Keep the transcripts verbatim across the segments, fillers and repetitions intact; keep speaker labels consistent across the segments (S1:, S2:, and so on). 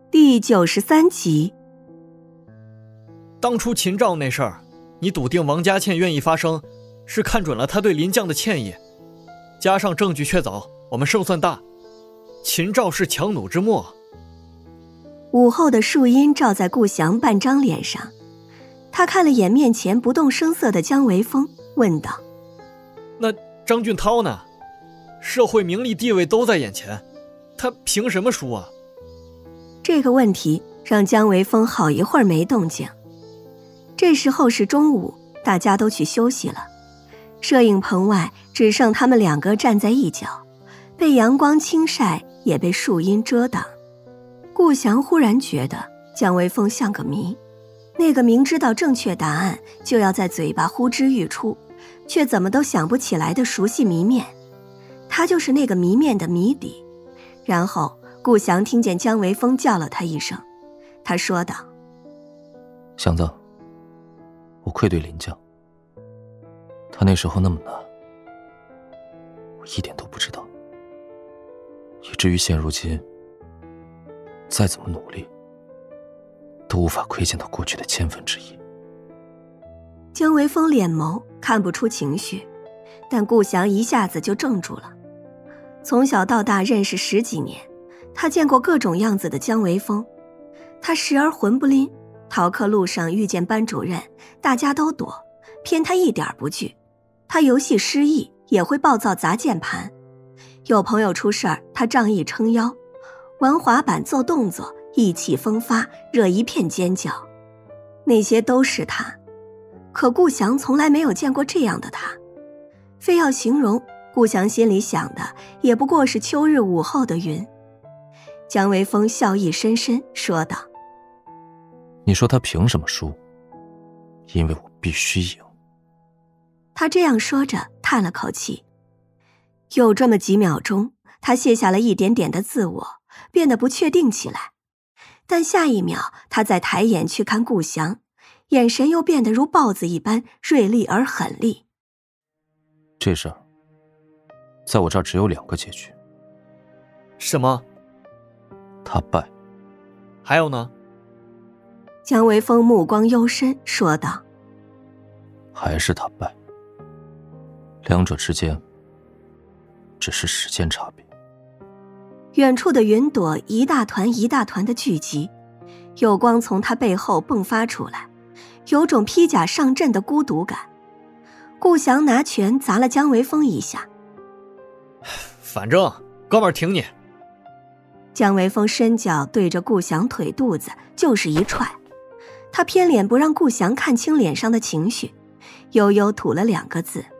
S1: 第九十三集。
S2: 当初秦赵那事儿，你笃定王佳倩愿意发声，是看准了他对林将的歉意，加上证据确凿，我们胜算大。秦赵是强弩之末。
S1: 午后的树荫照在顾翔半张脸上，他看了眼面前不动声色的姜维峰，问道：
S2: 那张俊涛呢？社会名利地位都在眼前，他凭什么输啊？
S1: 这个问题让姜维峰好一会儿没动静。这时候是中午，大家都去休息了，摄影棚外只剩他们两个站在一角，被阳光倾晒，也被树荫遮挡。顾翔忽然觉得姜维峰像个谜，那个明知道正确答案就要在嘴巴呼之欲出，却怎么都想不起来的熟悉谜面，他就是那个谜面的谜底。然后顾翔听见姜维峰叫了他一声，他说道：
S3: 祥子，我愧对林将，他那时候那么难，我一点都不知道，以至于现如今再怎么努力都无法窥见他过去的千分之一。
S1: 姜维峰脸眸看不出情绪，但顾翔一下子就怔住了。从小到大认识十几年，他见过各种样子的姜维峰。他时而魂不吝，逃课路上遇见班主任，大家都躲，偏他一点不惧。他游戏失忆也会暴躁砸键盘，有朋友出事儿，他仗义撑腰，玩滑板做动作意气风发，惹一片尖叫。那些都是他，可顾翔从来没有见过这样的他。非要形容，顾翔心里想的也不过是秋日午后的云。姜维峰笑意深深说道：
S3: 你说他凭什么输？因为我必须赢。
S1: 他这样说着叹了口气，有这么几秒钟，他卸下了一点点的自我，变得不确定起来。但下一秒他再抬眼去看顾翔，眼神又变得如豹子一般锐利而狠厉。
S3: 这事儿在我这儿只有两个结局。
S2: 什么？
S3: 他败。
S2: 还有呢？
S1: 姜维峰目光幽深说道：
S3: 还是他败。两者之间只是时间差别。
S1: 远处的云朵一大团一大团的聚集，有光从他背后迸发出来，有种披甲上阵的孤独感。顾翔拿拳砸了姜维峰一下。
S2: 反正哥们儿挺你。
S1: 姜维峰伸脚对着顾翔腿肚子就是一踹，他偏脸不让顾翔看清脸上的情绪，悠悠吐了两个字：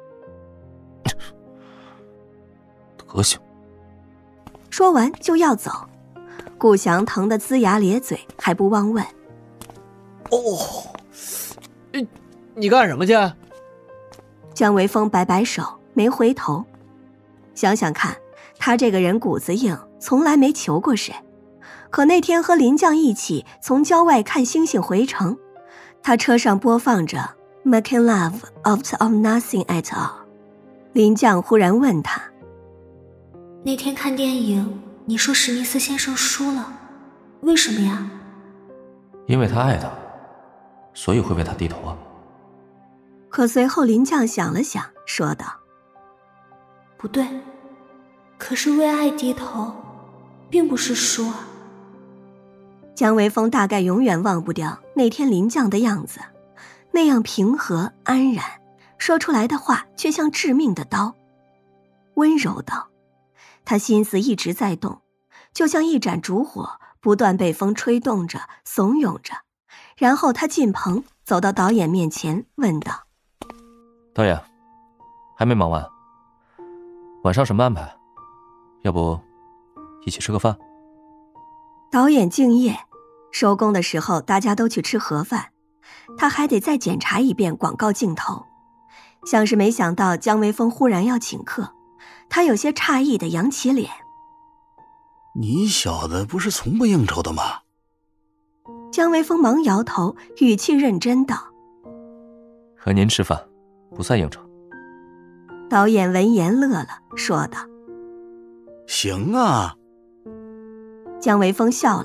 S3: 德行。
S1: 说完就要走，顾翔疼得龇牙咧嘴，还不忘问：
S2: 哦，你你干什么去？
S1: 姜维峰摆摆手，没回头。想想看，他这个人骨子硬，从来没求过谁。可那天和林将一起从郊外看星星回城，他车上播放着 Making Love Out of Nothing at All。 林将忽然问他：
S4: 那天看电影，你说史密斯先生输了，为什么呀？
S3: 因为他爱他，所以会为他低头啊。
S1: 可随后林将想了想，说道：
S4: 不对，可是为爱低头并不是输啊。
S1: 姜维峰大概永远忘不掉那天林将的样子，那样平和安然，说出来的话却像致命的刀。温柔道，他心思一直在动，就像一盏烛火，不断被风吹动着，怂恿着。然后他进棚，走到导演面前，问道：
S3: 导演，还没忙完，晚上什么安排？要不一起吃个饭？
S1: 导演敬业，收工的时候大家都去吃盒饭，他还得再检查一遍广告镜头。像是没想到姜维峰忽然要请客，他有些诧异地扬起脸。
S5: 你小子不是从不应酬的吗？
S1: 姜维峰忙摇头，语气认真道：
S3: 和您吃饭不算应酬。
S1: 导演闻言乐了，说道：
S5: 行啊。
S1: 姜维峰笑了，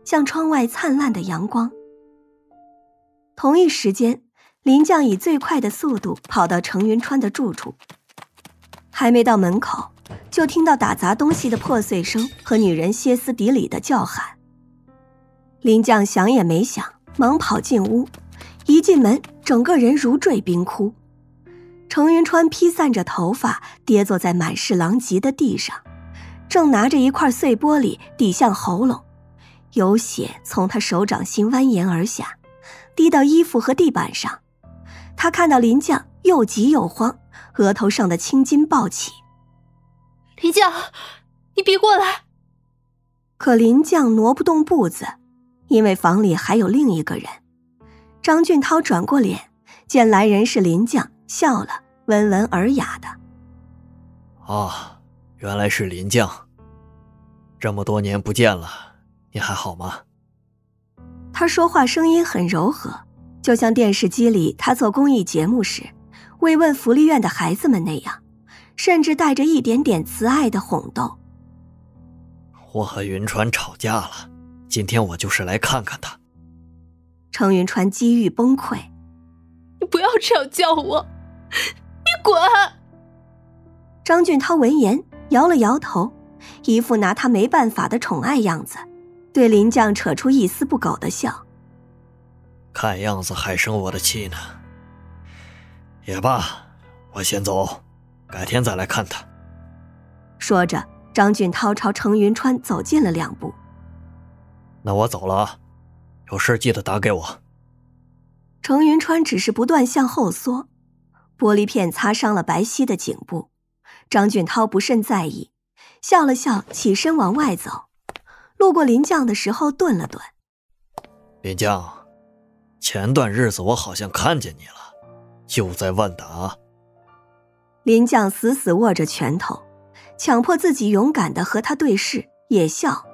S1: 像窗外灿烂的阳光。同一时间，林将以最快的速度跑到程云川的住处，还没到门口，就听到打砸东西的破碎声和女人歇斯底里的叫喊。林将想也没想，忙跑进屋，一进门，整个人如坠冰窟。程云川披散着头发，跌坐在满是狼藉的地上，正拿着一块碎玻璃抵向喉咙，有血从他手掌心蜿蜒而下，滴到衣服和地板上。他看到林将又急又慌，额头上的青筋暴起。
S4: 林将，你别过来！
S1: 可林将挪不动步子，因为房里还有另一个人。张俊涛转过脸，见来人是林将，笑了，温文尔雅的。
S2: 啊，原来是林将。这么多年不见了，你还好吗？
S1: 他说话声音很柔和，就像电视机里他做公益节目时慰问福利院的孩子们那样，甚至带着一点点慈爱的哄逗。
S2: 我和云川吵架了，今天我就是来看看他。
S1: 程云川机遇崩溃。
S4: 你不要这样叫我，你滚！
S1: 张俊涛闻言摇了摇头，一副拿他没办法的宠爱样子，对林将扯出一丝不苟的笑。
S2: 看样子还生我的气呢。也罢，我先走，改天再来看他。
S1: 说着，张俊涛朝程云川走近了两步。
S2: 那我走了啊，有事记得打给我。
S1: 程云川只是不断向后缩，玻璃片擦伤了白皙的颈部。张俊涛不甚在意，笑了笑，起身往外走。路过林将的时候顿了顿。
S2: 林将，前段日子我好像看见你了，就在万达。
S1: 林将死死握着拳头，强迫自己勇敢地和他对视，也笑。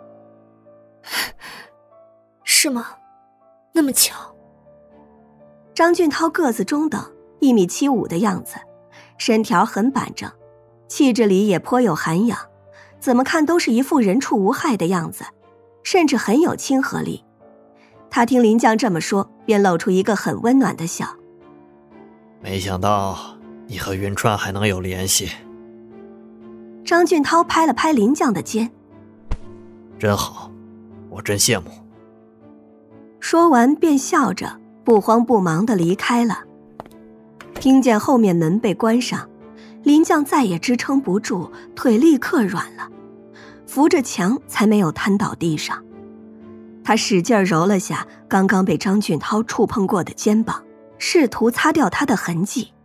S4: 是吗？那么巧。
S1: 张俊涛个子中等，一米七五的样子，身条很板正，气质里也颇有涵养，怎么看都是一副人畜无害的样子，甚至很有亲和力。他听林将这么说，便露出一个很温暖的笑。
S2: 没想到你和云川还能有联系。
S1: 张俊涛拍了拍林将的肩。
S2: 真好，我真羡慕。
S1: 说完便笑着不慌不忙地离开了。听见后面门被关上，林将再也支撑不住，腿立刻软了，扶着墙才没有瘫倒地上。他使劲揉了下刚刚被张俊涛触碰过的肩膀，试图擦掉他的痕迹。